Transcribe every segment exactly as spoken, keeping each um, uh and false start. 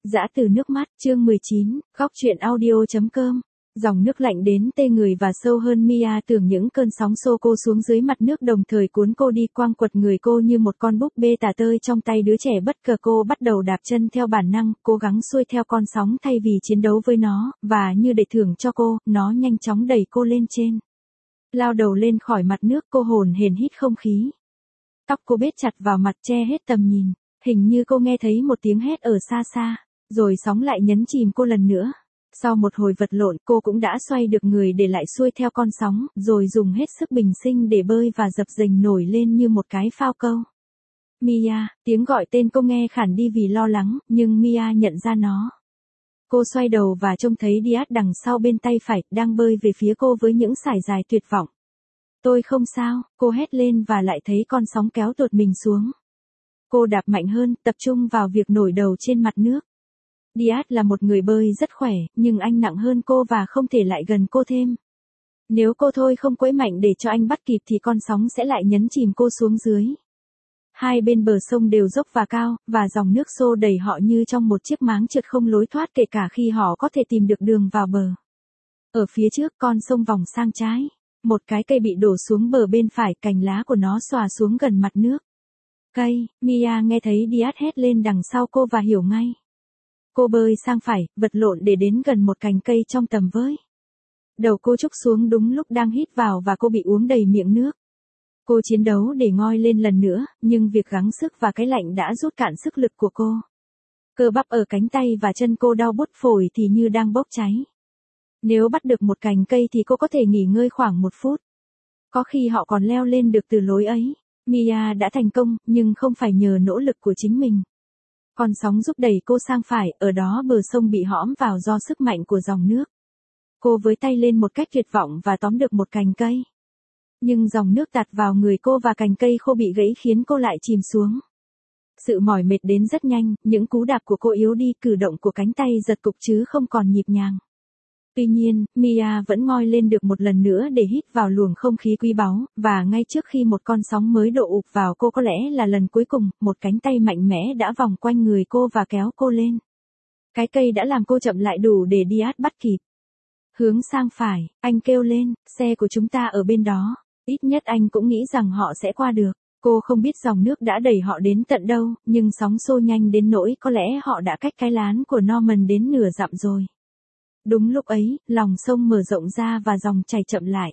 Dã từ nước mắt, chương mười chín, khóc chuyện audio.com. Dòng nước lạnh đến tê người và sâu hơn Mia tưởng những cơn sóng xô cô xuống dưới mặt nước đồng thời cuốn cô đi quăng quật người cô như một con búp bê tả tơi trong tay đứa trẻ bất cờ. Cô bắt đầu đạp chân theo bản năng, cố gắng xuôi theo con sóng thay vì chiến đấu với nó, và như để thưởng cho cô, nó nhanh chóng đẩy cô lên trên. Lao đầu lên khỏi mặt nước, cô hồn hển hít không khí. Tóc cô bết chặt vào mặt che hết tầm nhìn, hình như cô nghe thấy một tiếng hét ở xa xa, rồi sóng lại nhấn chìm cô lần nữa. Sau một hồi vật lộn, cô cũng đã xoay được người để lại xuôi theo con sóng, rồi dùng hết sức bình sinh để bơi và dập dềnh nổi lên như một cái phao câu. Mia, tiếng gọi tên cô nghe khản đi vì lo lắng, nhưng Mia nhận ra nó. Cô xoay đầu và trông thấy Diaz đằng sau bên tay phải, đang bơi về phía cô với những sải dài tuyệt vọng. Tôi không sao, cô hét lên và lại thấy con sóng kéo tuột mình xuống. Cô đạp mạnh hơn, tập trung vào việc nổi đầu trên mặt nước. Diaz là một người bơi rất khỏe, nhưng anh nặng hơn cô và không thể lại gần cô thêm. Nếu cô thôi không quẫy mạnh để cho anh bắt kịp thì con sóng sẽ lại nhấn chìm cô xuống dưới. Hai bên bờ sông đều dốc và cao, và dòng nước xô đẩy họ như trong một chiếc máng trượt không lối thoát kể cả khi họ có thể tìm được đường vào bờ. Ở phía trước con sông vòng sang trái. Một cái cây bị đổ xuống bờ bên phải, cành lá của nó xòa xuống gần mặt nước. Cây, Mia nghe thấy Diaz hét lên đằng sau cô và hiểu ngay. Cô bơi sang phải, vật lộn để đến gần một cành cây trong tầm với. Đầu cô trúc xuống đúng lúc đang hít vào và cô bị uống đầy miệng nước. Cô chiến đấu để ngoi lên lần nữa, nhưng việc gắng sức và cái lạnh đã rút cạn sức lực của cô. Cơ bắp ở cánh tay và chân cô đau buốt, phổi thì như đang bốc cháy. Nếu bắt được một cành cây thì cô có thể nghỉ ngơi khoảng một phút. Có khi họ còn leo lên được từ lối ấy. Mia đã thành công, nhưng không phải nhờ nỗ lực của chính mình. Con sóng giúp đẩy cô sang phải, ở đó bờ sông bị hõm vào do sức mạnh của dòng nước. Cô với tay lên một cách tuyệt vọng và tóm được một cành cây. Nhưng dòng nước tạt vào người cô và cành cây khô bị gãy khiến cô lại chìm xuống. Sự mỏi mệt đến rất nhanh, những cú đạp của cô yếu đi, cử động của cánh tay giật cục chứ không còn nhịp nhàng. Tuy nhiên, Mia vẫn ngoi lên được một lần nữa để hít vào luồng không khí quý báu, và ngay trước khi một con sóng mới đổ ụp vào cô, có lẽ là lần cuối cùng, một cánh tay mạnh mẽ đã vòng quanh người cô và kéo cô lên. Cái cây đã làm cô chậm lại đủ để Diaz bắt kịp. Hướng sang phải, anh kêu lên, xe của chúng ta ở bên đó, ít nhất anh cũng nghĩ rằng họ sẽ qua được. Cô không biết dòng nước đã đẩy họ đến tận đâu, nhưng sóng xô nhanh đến nỗi có lẽ họ đã cách cái lán của Norman đến nửa dặm rồi. Đúng lúc ấy, lòng sông mở rộng ra và dòng chảy chậm lại.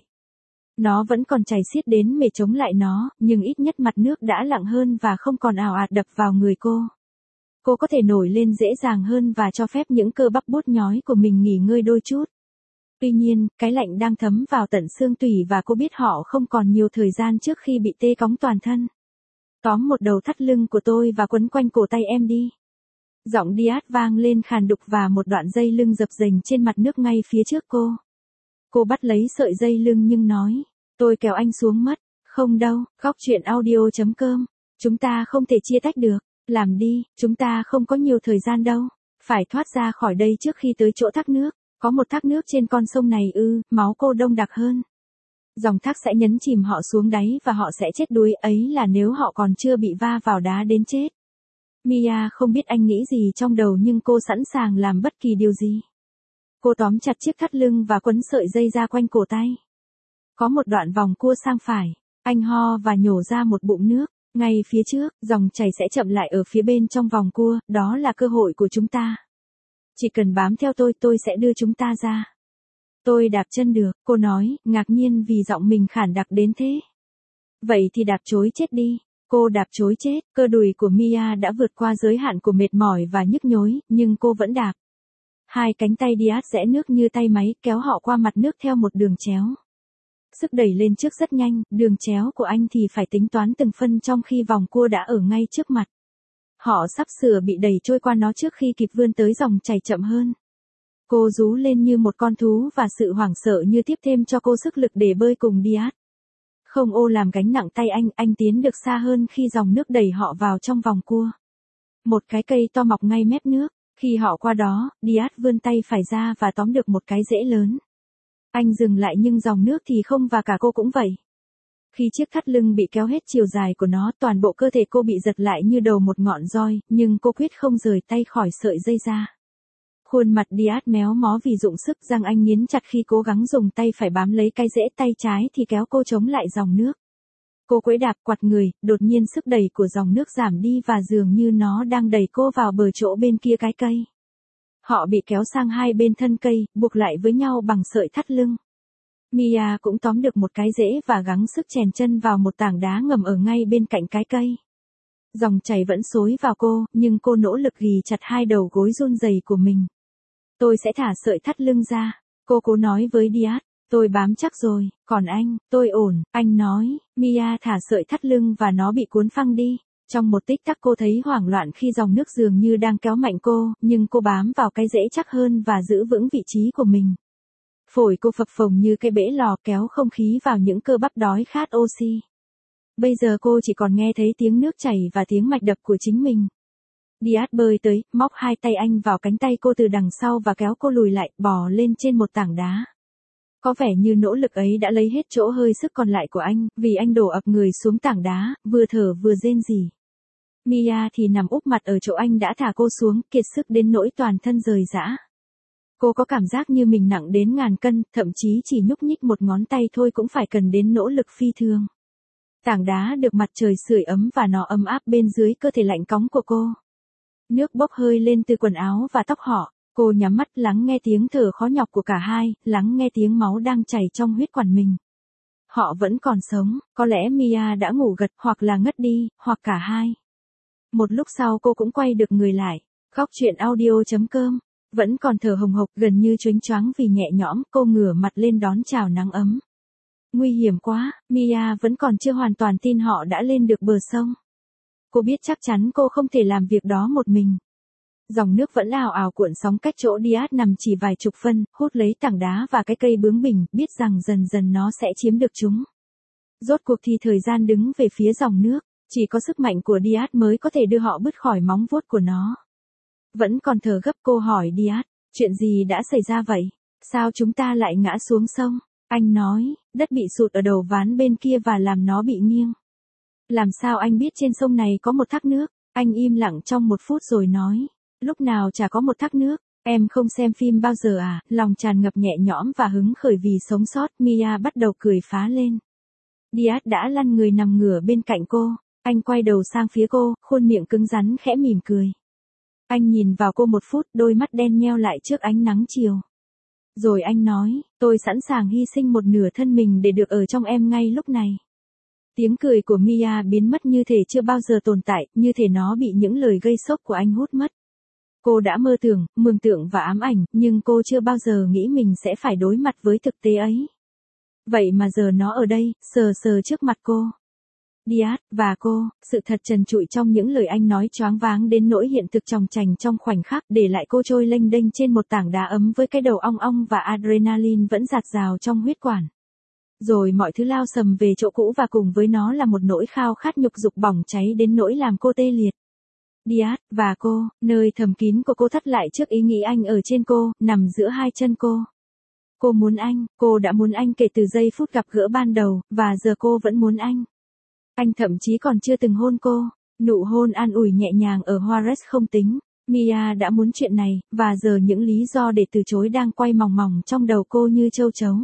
Nó vẫn còn chảy xiết đến mề chống lại nó, nhưng ít nhất mặt nước đã lặng hơn và không còn ào ạt đập vào người cô. Cô có thể nổi lên dễ dàng hơn và cho phép những cơ bắp buốt nhói của mình nghỉ ngơi đôi chút. Tuy nhiên, cái lạnh đang thấm vào tận xương tủy và cô biết họ không còn nhiều thời gian trước khi bị tê cóng toàn thân. Tóm một đầu thắt lưng của tôi và quấn quanh cổ tay em đi. Giọng Diaz vang lên khàn đục và một đoạn dây lưng dập dềnh trên mặt nước ngay phía trước cô. Cô bắt lấy sợi dây lưng nhưng nói, tôi kéo anh xuống mất. Không đâu, khóc chuyện audio.com. Chúng ta không thể chia tách được. Làm đi, chúng ta không có nhiều thời gian đâu. Phải thoát ra khỏi đây trước khi tới chỗ thác nước. Có một thác nước trên con sông này ư, máu cô đông đặc hơn. Dòng thác sẽ nhấn chìm họ xuống đáy và họ sẽ chết đuối, ấy là nếu họ còn chưa bị va vào đá đến chết. Mia không biết anh nghĩ gì trong đầu nhưng cô sẵn sàng làm bất kỳ điều gì. Cô tóm chặt chiếc thắt lưng và quấn sợi dây ra quanh cổ tay. Có một đoạn vòng cua sang phải, anh ho và nhổ ra một bụng nước. Ngay phía trước, dòng chảy sẽ chậm lại ở phía bên trong vòng cua, đó là cơ hội của chúng ta. Chỉ cần bám theo tôi, tôi sẽ đưa chúng ta ra. Tôi đạp chân được, cô nói, ngạc nhiên vì giọng mình khản đặc đến thế. Vậy thì đạp chối chết đi. Cô đạp chối chết, cơ đùi của Mia đã vượt qua giới hạn của mệt mỏi và nhức nhối, nhưng cô vẫn đạp. Hai cánh tay Diaz rẽ nước như tay máy, kéo họ qua mặt nước theo một đường chéo. Sức đẩy lên trước rất nhanh, đường chéo của anh thì phải tính toán từng phân trong khi vòng cua đã ở ngay trước mặt. Họ sắp sửa bị đẩy trôi qua nó trước khi kịp vươn tới dòng chảy chậm hơn. Cô rú lên như một con thú và sự hoảng sợ như tiếp thêm cho cô sức lực để bơi cùng Diaz. Không ô làm gánh nặng tay anh, anh tiến được xa hơn khi dòng nước đẩy họ vào trong vòng cua. Một cái cây to mọc ngay mép nước, khi họ qua đó, Diaz vươn tay phải ra và tóm được một cái rễ lớn. Anh dừng lại nhưng dòng nước thì không và cả cô cũng vậy. Khi chiếc thắt lưng bị kéo hết chiều dài của nó, toàn bộ cơ thể cô bị giật lại như đầu một ngọn roi, nhưng cô quyết không rời tay khỏi sợi dây ra. Khuôn mặt Diaz méo mó vì dụng sức, răng anh nghiến chặt khi cố gắng dùng tay phải bám lấy cái rễ, tay trái thì kéo cô chống lại dòng nước. Cô quẫy đạp quặt người, đột nhiên sức đẩy của dòng nước giảm đi và dường như nó đang đẩy cô vào bờ chỗ bên kia cái cây. Họ bị kéo sang hai bên thân cây, buộc lại với nhau bằng sợi thắt lưng. Mia cũng tóm được một cái rễ và gắng sức chèn chân vào một tảng đá ngầm ở ngay bên cạnh cái cây. Dòng chảy vẫn xối vào cô, nhưng cô nỗ lực ghì chặt hai đầu gối run rẩy của mình. Tôi sẽ thả sợi thắt lưng ra, cô cố nói với Diaz. Tôi bám chắc rồi, còn anh, tôi ổn, anh nói. Mia thả sợi thắt lưng và nó bị cuốn phăng đi. Trong một tích tắc cô thấy hoảng loạn khi dòng nước dường như đang kéo mạnh cô, nhưng cô bám vào cái rễ chắc hơn và giữ vững vị trí của mình. Phổi cô phập phồng như cái bể lò kéo không khí vào những cơ bắp đói khát oxy. Bây giờ cô chỉ còn nghe thấy tiếng nước chảy và tiếng mạch đập của chính mình. Diaz bơi tới, móc hai tay anh vào cánh tay cô từ đằng sau và kéo cô lùi lại, bò lên trên một tảng đá. Có vẻ như nỗ lực ấy đã lấy hết chỗ hơi sức còn lại của anh, vì anh đổ ập người xuống tảng đá, vừa thở vừa rên rỉ. Mia thì nằm úp mặt ở chỗ anh đã thả cô xuống, kiệt sức đến nỗi toàn thân rời rã. Cô có cảm giác như mình nặng đến ngàn cân, thậm chí chỉ nhúc nhích một ngón tay thôi cũng phải cần đến nỗ lực phi thường. Tảng đá được mặt trời sưởi ấm và nó ấm áp bên dưới cơ thể lạnh cóng của cô. Nước bốc hơi lên từ quần áo và tóc họ. Cô nhắm mắt lắng nghe tiếng thở khó nhọc của cả hai, lắng nghe tiếng máu đang chảy trong huyết quản mình. Họ vẫn còn sống, có lẽ Mia đã ngủ gật hoặc là ngất đi, hoặc cả hai. Một lúc sau cô cũng quay được người lại. Khóc chuyện audio chấm com. Vẫn còn thở hồng hộc, gần như choáng choáng vì nhẹ nhõm, cô ngửa mặt lên đón chào nắng ấm. Nguy hiểm quá, Mia vẫn còn chưa hoàn toàn tin họ đã lên được bờ sông. Cô biết chắc chắn cô không thể làm việc đó một mình. Dòng nước vẫn ào ào cuộn sóng cách chỗ Diaz nằm chỉ vài chục phân, hút lấy tảng đá và cái cây bướng bỉnh, biết rằng dần dần nó sẽ chiếm được chúng. Rốt cuộc thì thời gian đứng về phía dòng nước, chỉ có sức mạnh của Diaz mới có thể đưa họ bứt khỏi móng vuốt của nó. Vẫn còn thở gấp cô hỏi Diaz, chuyện gì đã xảy ra vậy? Sao chúng ta lại ngã xuống sông? Anh nói, đất bị sụt ở đầu ván bên kia và làm nó bị nghiêng. Làm sao anh biết trên sông này có một thác nước? Anh im lặng trong một phút rồi nói. Lúc nào chả có một thác nước, em không xem phim bao giờ à, lòng tràn ngập nhẹ nhõm và hứng khởi vì sống sót, Mia bắt đầu cười phá lên. Diaz đã lăn người nằm ngửa bên cạnh cô, anh quay đầu sang phía cô, khuôn miệng cứng rắn khẽ mỉm cười. Anh nhìn vào cô một phút, đôi mắt đen nheo lại trước ánh nắng chiều. Rồi anh nói, tôi sẵn sàng hy sinh một nửa thân mình để được ở trong em ngay lúc này. Tiếng cười của Mia biến mất như thể chưa bao giờ tồn tại, như thể nó bị những lời gây sốc của anh hút mất. Cô đã mơ tưởng, mường tượng và ám ảnh, nhưng cô chưa bao giờ nghĩ mình sẽ phải đối mặt với thực tế ấy. Vậy mà giờ nó ở đây, sờ sờ trước mặt cô. Diaz, và cô, sự thật trần trụi trong những lời anh nói choáng váng đến nỗi hiện thực chòng chành trong khoảnh khắc, để lại cô trôi lênh đênh trên một tảng đá ấm với cái đầu ong ong và adrenaline vẫn dạt dào trong huyết quản. Rồi mọi thứ lao sầm về chỗ cũ và cùng với nó là một nỗi khao khát nhục dục bỏng cháy đến nỗi làm cô tê liệt. Diaz, và cô, nơi thầm kín của cô thắt lại trước ý nghĩ anh ở trên cô, nằm giữa hai chân cô. Cô muốn anh, cô đã muốn anh kể từ giây phút gặp gỡ ban đầu, và giờ cô vẫn muốn anh. Anh thậm chí còn chưa từng hôn cô, nụ hôn an ủi nhẹ nhàng ở Juarez không tính. Mia đã muốn chuyện này, và giờ những lý do để từ chối đang quay mòng mòng trong đầu cô như châu chấu.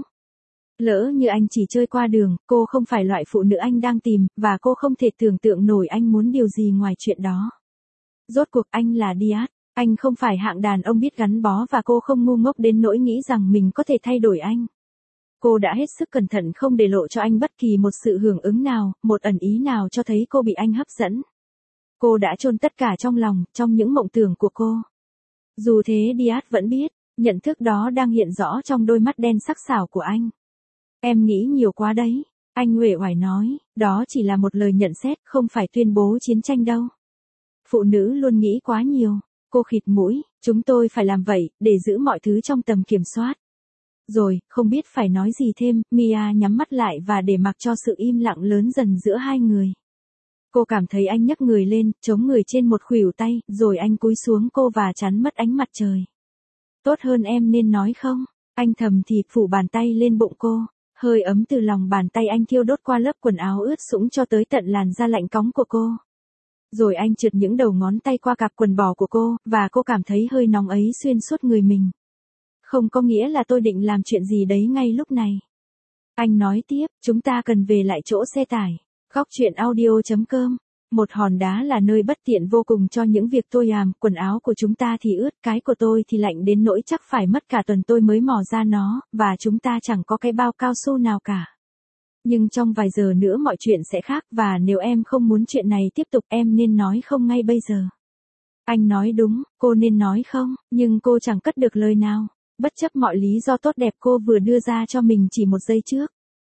Lỡ như anh chỉ chơi qua đường, cô không phải loại phụ nữ anh đang tìm, và cô không thể tưởng tượng nổi anh muốn điều gì ngoài chuyện đó. Rốt cuộc anh là Diaz, anh không phải hạng đàn ông biết gắn bó và cô không ngu ngốc đến nỗi nghĩ rằng mình có thể thay đổi anh. Cô đã hết sức cẩn thận không để lộ cho anh bất kỳ một sự hưởng ứng nào, một ẩn ý nào cho thấy cô bị anh hấp dẫn. Cô đã chôn tất cả trong lòng, trong những mộng tưởng của cô. Dù thế Diaz vẫn biết, nhận thức đó đang hiện rõ trong đôi mắt đen sắc sảo của anh. Em nghĩ nhiều quá đấy, anh uể oải nói, đó chỉ là một lời nhận xét, không phải tuyên bố chiến tranh đâu. Phụ nữ luôn nghĩ quá nhiều, cô khịt mũi, chúng tôi phải làm vậy, để giữ mọi thứ trong tầm kiểm soát. Rồi, không biết phải nói gì thêm, Mia nhắm mắt lại và để mặc cho sự im lặng lớn dần giữa hai người. Cô cảm thấy anh nhấc người lên, chống người trên một khuỷu tay, rồi anh cúi xuống cô và chắn mất ánh mặt trời. Tốt hơn em nên nói không? Anh thầm thì phủ bàn tay lên bụng cô. Hơi ấm từ lòng bàn tay anh thiêu đốt qua lớp quần áo ướt sũng cho tới tận làn da lạnh cóng của cô. Rồi anh trượt những đầu ngón tay qua cạp quần bò của cô, và cô cảm thấy hơi nóng ấy xuyên suốt người mình. Không có nghĩa là tôi định làm chuyện gì đấy ngay lúc này. Anh nói tiếp, chúng ta cần về lại chỗ xe tải. Góc truyện audio chấm com. Một hòn đá là nơi bất tiện vô cùng cho những việc tôi làm, quần áo của chúng ta thì ướt, cái của tôi thì lạnh đến nỗi chắc phải mất cả tuần tôi mới mò ra nó, và chúng ta chẳng có cái bao cao su nào cả. Nhưng trong vài giờ nữa mọi chuyện sẽ khác, và nếu em không muốn chuyện này tiếp tục em nên nói không ngay bây giờ. Anh nói đúng, cô nên nói không, nhưng cô chẳng cất được lời nào, bất chấp mọi lý do tốt đẹp cô vừa đưa ra cho mình chỉ một giây trước.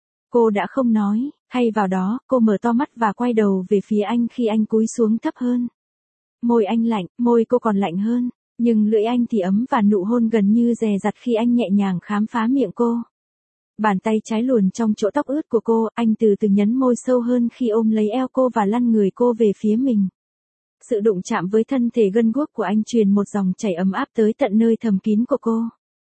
Cô đã không nói, thay vào đó, cô mở to mắt và quay đầu về phía anh khi anh cúi xuống thấp hơn. Môi anh lạnh, môi cô còn lạnh hơn, nhưng lưỡi anh thì ấm và nụ hôn gần như dè dặt khi anh nhẹ nhàng khám phá miệng cô. Bàn tay trái luồn trong chỗ tóc ướt của cô, anh từ từ nhấn môi sâu hơn khi ôm lấy eo cô và lăn người cô về phía mình. Sự đụng chạm với thân thể gân guốc của anh truyền một dòng chảy ấm áp tới tận nơi thầm kín của cô.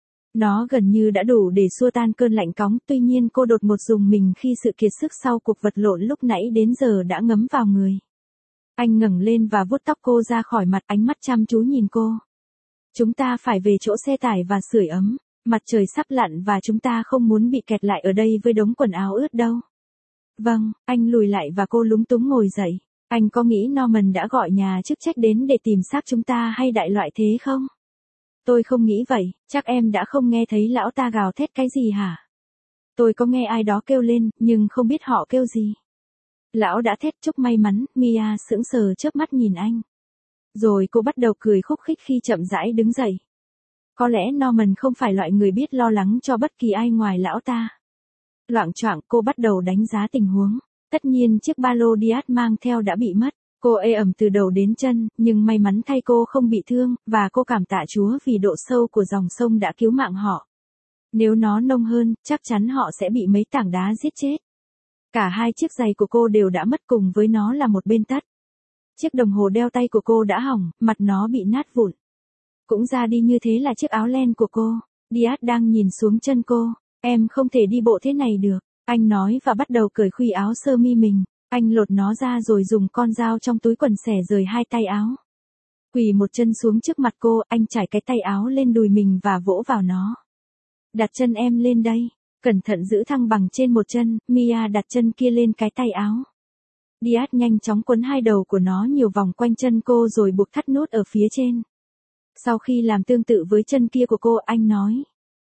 Nó gần như đã đủ để xua tan cơn lạnh cóng, tuy nhiên cô đột ngột rùng mình khi sự kiệt sức sau cuộc vật lộn lúc nãy đến giờ đã ngấm vào người. Anh ngẩng lên và vuốt tóc cô ra khỏi mặt, ánh mắt chăm chú nhìn cô. Chúng ta phải về chỗ xe tải và sưởi ấm, mặt trời sắp lặn và chúng ta không muốn bị kẹt lại ở đây với đống quần áo ướt đâu. Vâng, anh lùi lại và cô lúng túng ngồi dậy. Anh có nghĩ Norman đã gọi nhà chức trách đến để tìm xác chúng ta hay đại loại thế không? Tôi không nghĩ vậy, chắc em đã không nghe thấy lão ta gào thét cái gì hả? Tôi có nghe ai đó kêu lên, nhưng không biết họ kêu gì. Lão đã thét chúc may mắn, Mia sững sờ chớp mắt nhìn anh. Rồi cô bắt đầu cười khúc khích khi chậm rãi đứng dậy. Có lẽ Norman không phải loại người biết lo lắng cho bất kỳ ai ngoài lão ta. Loạng choạng cô bắt đầu đánh giá tình huống. Tất nhiên chiếc ba lô Diaz mang theo đã bị mất. Cô ê ẩm từ đầu đến chân, nhưng may mắn thay cô không bị thương, và cô cảm tạ Chúa vì độ sâu của dòng sông đã cứu mạng họ. Nếu nó nông hơn, chắc chắn họ sẽ bị mấy tảng đá giết chết. Cả hai chiếc giày của cô đều đã mất, cùng với nó là một bên tất. Chiếc đồng hồ đeo tay của cô đã hỏng, mặt nó bị nát vụn. Cũng ra đi như thế là chiếc áo len của cô. Diaz đang nhìn xuống chân cô. Em không thể đi bộ thế này được, anh nói và bắt đầu cởi khuy áo sơ mi mình. Anh lột nó ra rồi dùng con dao trong túi quần xẻ rời hai tay áo. Quỳ một chân xuống trước mặt cô, anh trải cái tay áo lên đùi mình và vỗ vào nó. Đặt chân em lên đây. Cẩn thận giữ thăng bằng trên một chân, Mia đặt chân kia lên cái tay áo. Diaz nhanh chóng quấn hai đầu của nó nhiều vòng quanh chân cô rồi buộc thắt nút ở phía trên. Sau khi làm tương tự với chân kia của cô, anh nói.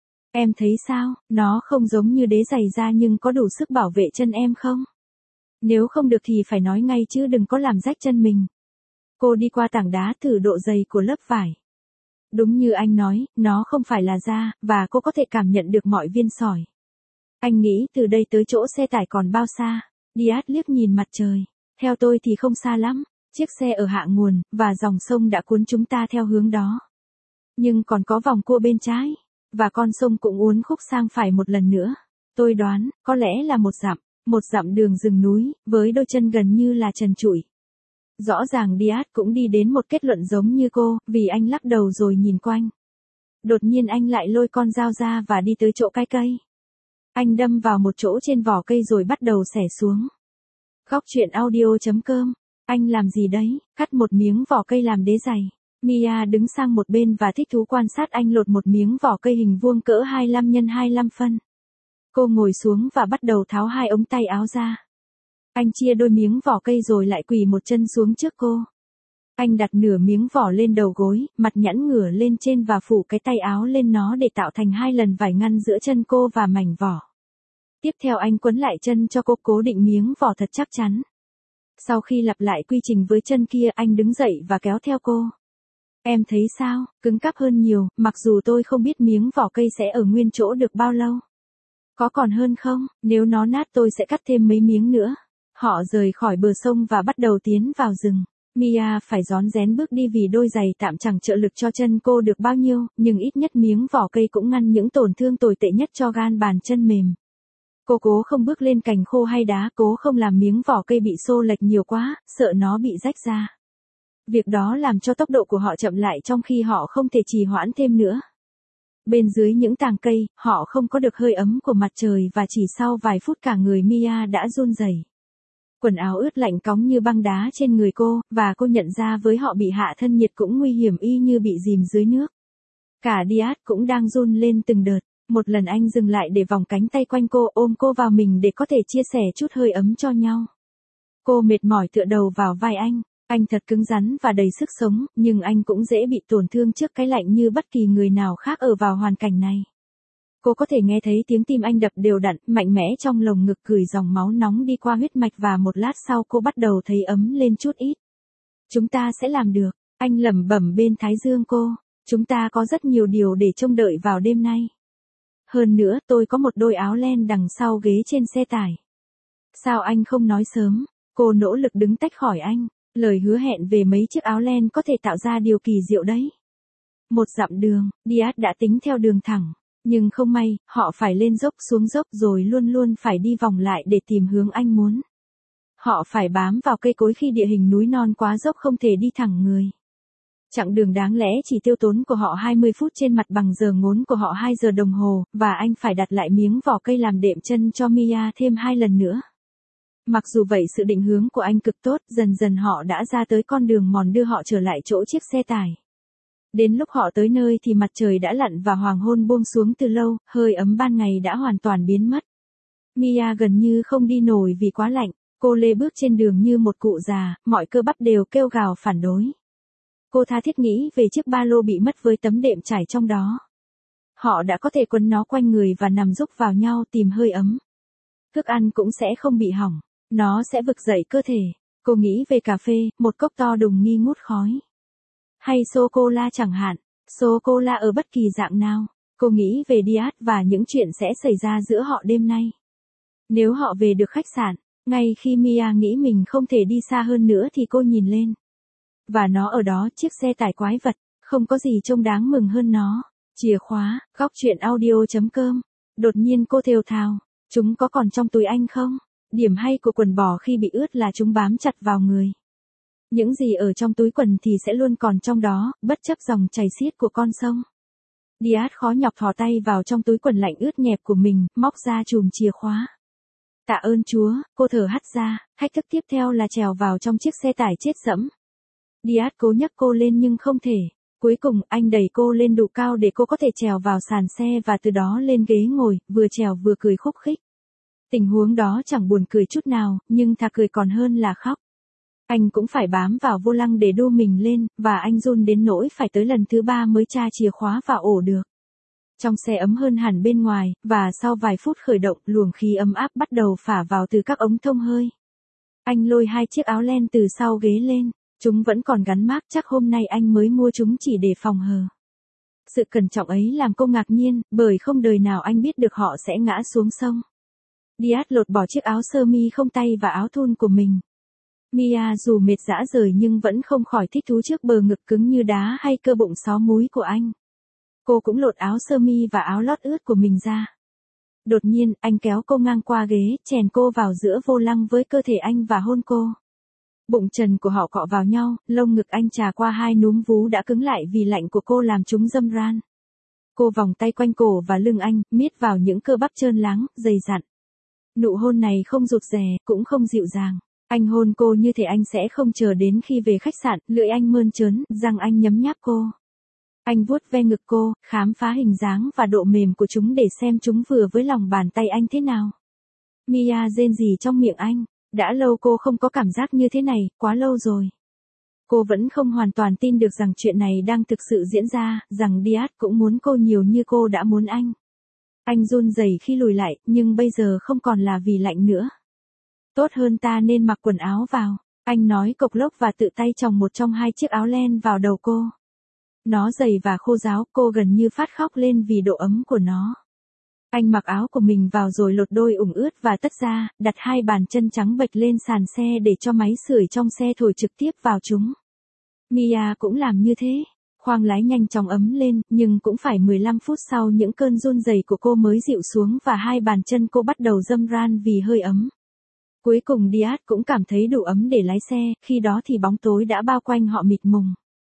Em thấy sao, nó không giống như đế giày da nhưng có đủ sức bảo vệ chân em không? Nếu không được thì phải nói ngay chứ đừng có làm rách chân mình. Cô đi qua tảng đá thử độ dày của lớp vải. Đúng như anh nói, nó không phải là da, và cô có thể cảm nhận được mọi viên sỏi. Anh nghĩ từ đây tới chỗ xe tải còn bao xa? Diaz liếc nhìn mặt trời. Theo tôi thì không xa lắm. Chiếc xe ở hạ nguồn, và dòng sông đã cuốn chúng ta theo hướng đó. Nhưng còn có vòng cua bên trái, và con sông cũng uốn khúc sang phải một lần nữa. Tôi đoán, có lẽ là một dặm, một dặm đường rừng núi, với đôi chân gần như là trần trụi. Rõ ràng Diaz cũng đi đến một kết luận giống như cô, vì anh lắc đầu rồi nhìn quanh. Đột nhiên anh lại lôi con dao ra và đi tới chỗ cái cây. Anh đâm vào một chỗ trên vỏ cây rồi bắt đầu xẻ xuống. Góc truyện audio chấm com. Anh làm gì đấy? Cắt một miếng vỏ cây làm đế giày. Mia đứng sang một bên và thích thú quan sát anh lột một miếng vỏ cây hình vuông cỡ hai mươi lăm nhân hai mươi lăm phân. Cô ngồi xuống và bắt đầu tháo hai ống tay áo ra. Anh chia đôi miếng vỏ cây rồi lại quỳ một chân xuống trước cô. Anh đặt nửa miếng vỏ lên đầu gối, mặt nhẵn ngửa lên trên và phủ cái tay áo lên nó để tạo thành hai lần vải ngăn giữa chân cô và mảnh vỏ. Tiếp theo anh quấn lại chân cho cô, cố định miếng vỏ thật chắc chắn. Sau khi lặp lại quy trình với chân kia, anh đứng dậy và kéo theo cô. Em thấy sao, cứng cáp hơn nhiều, mặc dù tôi không biết miếng vỏ cây sẽ ở nguyên chỗ được bao lâu. Có còn hơn không? Nếu nó nát tôi sẽ cắt thêm mấy miếng nữa. Họ rời khỏi bờ sông và bắt đầu tiến vào rừng. Mia phải rón rén bước đi vì đôi giày tạm chẳng trợ lực cho chân cô được bao nhiêu, nhưng ít nhất miếng vỏ cây cũng ngăn những tổn thương tồi tệ nhất cho gan bàn chân mềm. Cô cố không bước lên cành khô hay đá, cố không làm miếng vỏ cây bị xô lệch nhiều quá, sợ nó bị rách ra. Việc đó làm cho tốc độ của họ chậm lại trong khi họ không thể trì hoãn thêm nữa. Bên dưới những tàng cây, họ không có được hơi ấm của mặt trời và chỉ sau vài phút cả người Mia đã run rẩy. Quần áo ướt lạnh cóng như băng đá trên người cô, và cô nhận ra với họ bị hạ thân nhiệt cũng nguy hiểm y như bị dìm dưới nước. Cả Diaz cũng đang run lên từng đợt. Một lần anh dừng lại để vòng cánh tay quanh cô, ôm cô vào mình để có thể chia sẻ chút hơi ấm cho nhau. Cô mệt mỏi tựa đầu vào vai anh. Anh thật cứng rắn và đầy sức sống, nhưng anh cũng dễ bị tổn thương trước cái lạnh như bất kỳ người nào khác ở vào hoàn cảnh này. Cô có thể nghe thấy tiếng tim anh đập đều đặn, mạnh mẽ trong lồng ngực, gửi dòng máu nóng đi qua huyết mạch, và một lát sau cô bắt đầu thấy ấm lên chút ít. Chúng ta sẽ làm được, anh lẩm bẩm bên thái dương cô. Chúng ta có rất nhiều điều để trông đợi vào đêm nay. Hơn nữa, tôi có một đôi áo len đằng sau ghế trên xe tải. Sao anh không nói sớm? Cô nỗ lực đứng tách khỏi anh. Lời hứa hẹn về mấy chiếc áo len có thể tạo ra điều kỳ diệu đấy. Một dặm đường, Diaz đã tính theo đường thẳng. Nhưng không may, họ phải lên dốc xuống dốc rồi luôn luôn phải đi vòng lại để tìm hướng anh muốn. Họ phải bám vào cây cối khi địa hình núi non quá dốc không thể đi thẳng người. Chặng đường đáng lẽ chỉ tiêu tốn của họ hai mươi phút trên mặt bằng giờ ngốn của họ hai giờ đồng hồ, và anh phải đặt lại miếng vỏ cây làm đệm chân cho Mia thêm hai lần nữa. Mặc dù vậy sự định hướng của anh cực tốt, dần dần họ đã ra tới con đường mòn đưa họ trở lại chỗ chiếc xe tải. Đến lúc họ tới nơi thì mặt trời đã lặn và hoàng hôn buông xuống từ lâu, hơi ấm ban ngày đã hoàn toàn biến mất. Mia gần như không đi nổi vì quá lạnh, cô lê bước trên đường như một cụ già, mọi cơ bắp đều kêu gào phản đối. Cô tha thiết nghĩ về chiếc ba lô bị mất với tấm đệm trải trong đó. Họ đã có thể quấn nó quanh người và nằm rúc vào nhau tìm hơi ấm. Thức ăn cũng sẽ không bị hỏng, nó sẽ vực dậy cơ thể. Cô nghĩ về cà phê, một cốc to đùng nghi ngút khói. Hay sô-cô-la chẳng hạn, sô-cô-la ở bất kỳ dạng nào. Cô nghĩ về Diaz và những chuyện sẽ xảy ra giữa họ đêm nay. Nếu họ về được khách sạn, ngay khi Mia nghĩ mình không thể đi xa hơn nữa thì cô nhìn lên. Và nó ở đó, chiếc xe tải quái vật, không có gì trông đáng mừng hơn nó. Chìa khóa, góc truyện audio chấm com. Đột nhiên cô thều thào, chúng có còn trong túi anh không? Điểm hay của quần bò khi bị ướt là chúng bám chặt vào người. Những gì ở trong túi quần thì sẽ luôn còn trong đó, bất chấp dòng chảy xiết của con sông. Diaz khó nhọc thò tay vào trong túi quần lạnh ướt nhẹp của mình, móc ra chùm chìa khóa. Tạ ơn Chúa, cô thở hắt ra, thách thức tiếp theo là trèo vào trong chiếc xe tải chết sẫm. Diaz cố nhấc cô lên nhưng không thể. Cuối cùng, anh đẩy cô lên đủ cao để cô có thể trèo vào sàn xe và từ đó lên ghế ngồi, vừa trèo vừa cười khúc khích. Tình huống đó chẳng buồn cười chút nào, nhưng thà cười còn hơn là khóc. Anh cũng phải bám vào vô lăng để đu mình lên, và anh run đến nỗi phải tới lần thứ ba mới tra chìa khóa vào ổ được. Trong xe ấm hơn hẳn bên ngoài, và sau vài phút khởi động, luồng khí ấm áp bắt đầu phả vào từ các ống thông hơi. Anh lôi hai chiếc áo len từ sau ghế lên. Chúng vẫn còn gắn mác, chắc hôm nay anh mới mua chúng chỉ để phòng hờ. Sự cẩn trọng ấy làm cô ngạc nhiên, bởi không đời nào anh biết được họ sẽ ngã xuống sông. Diaz lột bỏ chiếc áo sơ mi không tay và áo thun của mình. Mia dù mệt rã rời nhưng vẫn không khỏi thích thú trước bờ ngực cứng như đá hay cơ bụng xó múi của anh. Cô cũng lột áo sơ mi và áo lót ướt của mình ra. Đột nhiên, anh kéo cô ngang qua ghế, chèn cô vào giữa vô lăng với cơ thể anh và hôn cô. Bụng trần của họ cọ vào nhau, lông ngực anh trà qua hai núm vú đã cứng lại vì lạnh của cô làm chúng râm ran. Cô vòng tay quanh cổ và lưng anh, miết vào những cơ bắp trơn láng, dày dặn. Nụ hôn này không rụt rè, cũng không dịu dàng. Anh hôn cô như thể anh sẽ không chờ đến khi về khách sạn, lưỡi anh mơn trớn, răng anh nhấm nháp cô. Anh vuốt ve ngực cô, khám phá hình dáng và độ mềm của chúng để xem chúng vừa với lòng bàn tay anh thế nào. Mia rên rỉ trong miệng anh. Đã lâu cô không có cảm giác như thế này, quá lâu rồi. Cô vẫn không hoàn toàn tin được rằng chuyện này đang thực sự diễn ra, rằng Diaz cũng muốn cô nhiều như cô đã muốn anh. Anh run rẩy khi lùi lại, nhưng bây giờ không còn là vì lạnh nữa. Tốt hơn ta nên mặc quần áo vào, anh nói cộc lốc và tự tay chồng một trong hai chiếc áo len vào đầu cô. Nó dày và khô ráo, cô gần như phát khóc lên vì độ ấm của nó. Anh mặc áo của mình vào rồi lột đôi ủng ướt và tất ra, đặt hai bàn chân trắng bệch lên sàn xe để cho máy sưởi trong xe thổi trực tiếp vào chúng. Mia cũng làm như thế. Khoang lái nhanh chóng ấm lên, nhưng cũng phải mười lăm phút sau những cơn run rẩy của cô mới dịu xuống và hai bàn chân cô bắt đầu râm ran vì hơi ấm. Cuối cùng Diaz cũng cảm thấy đủ ấm để lái xe, khi đó thì bóng tối đã bao quanh họ mịt mùng.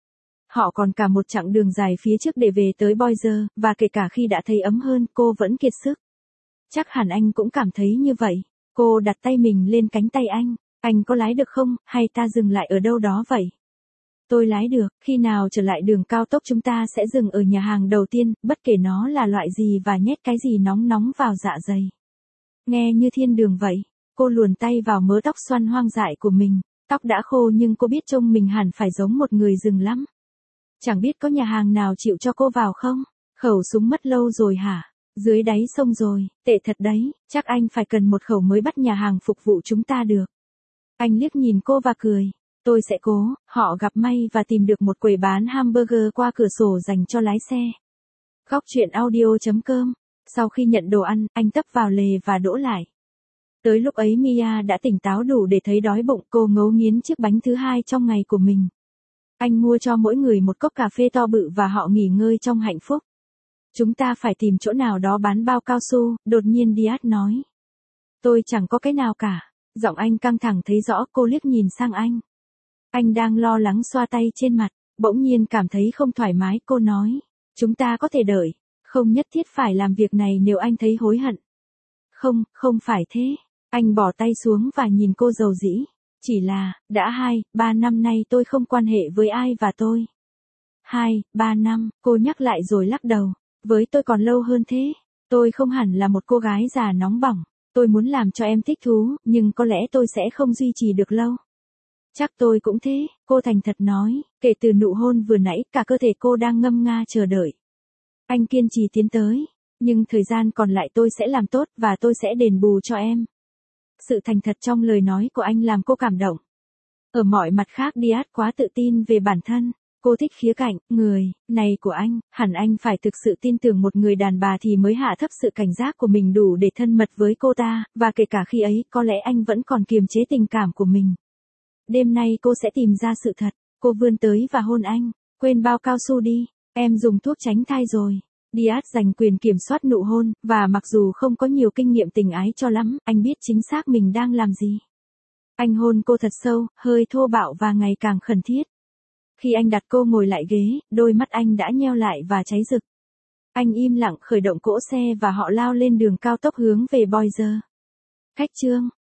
Họ còn cả một chặng đường dài phía trước để về tới Boise, và kể cả khi đã thấy ấm hơn, cô vẫn kiệt sức. Chắc hẳn anh cũng cảm thấy như vậy. Cô đặt tay mình lên cánh tay anh. Anh có lái được không, hay ta dừng lại ở đâu đó vậy? Tôi lái được, khi nào trở lại đường cao tốc chúng ta sẽ dừng ở nhà hàng đầu tiên, bất kể nó là loại gì và nhét cái gì nóng nóng vào dạ dày. Nghe như thiên đường vậy. Cô luồn tay vào mớ tóc xoăn hoang dại của mình. Tóc đã khô nhưng cô biết trông mình hẳn phải giống một người rừng lắm. Chẳng biết có nhà hàng nào chịu cho cô vào không? Khẩu súng mất lâu rồi hả? Dưới đáy sông rồi, tệ thật đấy, chắc anh phải cần một khẩu mới bắt nhà hàng phục vụ chúng ta được. Anh liếc nhìn cô và cười. Tôi sẽ cố. Họ gặp may và tìm được một quầy bán hamburger qua cửa sổ dành cho lái xe. Góc truyện audio chấm com. Sau khi nhận đồ ăn, anh tấp vào lề và đỗ lại. Tới lúc ấy Mia đã tỉnh táo đủ để thấy đói bụng, cô ngấu nghiến chiếc bánh thứ hai trong ngày của mình. Anh mua cho mỗi người một cốc cà phê to bự và họ nghỉ ngơi trong hạnh phúc. Chúng ta phải tìm chỗ nào đó bán bao cao su, đột nhiên Diaz nói. Tôi chẳng có cái nào cả. Giọng anh căng thẳng thấy rõ, cô liếc nhìn sang anh. Anh đang lo lắng xoa tay trên mặt, bỗng nhiên cảm thấy không thoải mái, cô nói. Chúng ta có thể đợi, không nhất thiết phải làm việc này nếu anh thấy hối hận. Không, không phải thế. Anh bỏ tay xuống và nhìn cô dầu dĩ. Chỉ là, đã hai, ba năm nay tôi không quan hệ với ai và tôi. Hai, ba năm, cô nhắc lại rồi lắc đầu. Với tôi còn lâu hơn thế. Tôi không hẳn là một cô gái già nóng bỏng. Tôi muốn làm cho em thích thú, nhưng có lẽ tôi sẽ không duy trì được lâu. Chắc tôi cũng thế, cô thành thật nói. Kể từ nụ hôn vừa nãy, cả cơ thể cô đang ngâm nga chờ đợi. Anh kiên trì tiến tới. Nhưng thời gian còn lại tôi sẽ làm tốt và tôi sẽ đền bù cho em. Sự thành thật trong lời nói của anh làm cô cảm động. Ở mọi mặt khác Diaz quá tự tin về bản thân. Cô thích khía cạnh, người, này của anh, hẳn anh phải thực sự tin tưởng một người đàn bà thì mới hạ thấp sự cảnh giác của mình đủ để thân mật với cô ta, và kể cả khi ấy có lẽ anh vẫn còn kiềm chế tình cảm của mình. Đêm nay cô sẽ tìm ra sự thật. Cô vươn tới và hôn anh. Quên bao cao su đi, em dùng thuốc tránh thai rồi. Diaz giành quyền kiểm soát nụ hôn, và mặc dù không có nhiều kinh nghiệm tình ái cho lắm, anh biết chính xác mình đang làm gì. Anh hôn cô thật sâu, hơi thô bạo và ngày càng khẩn thiết. Khi anh đặt cô ngồi lại ghế, đôi mắt anh đã nheo lại và cháy rực. Anh im lặng khởi động cỗ xe và họ lao lên đường cao tốc hướng về Boise. Cách chương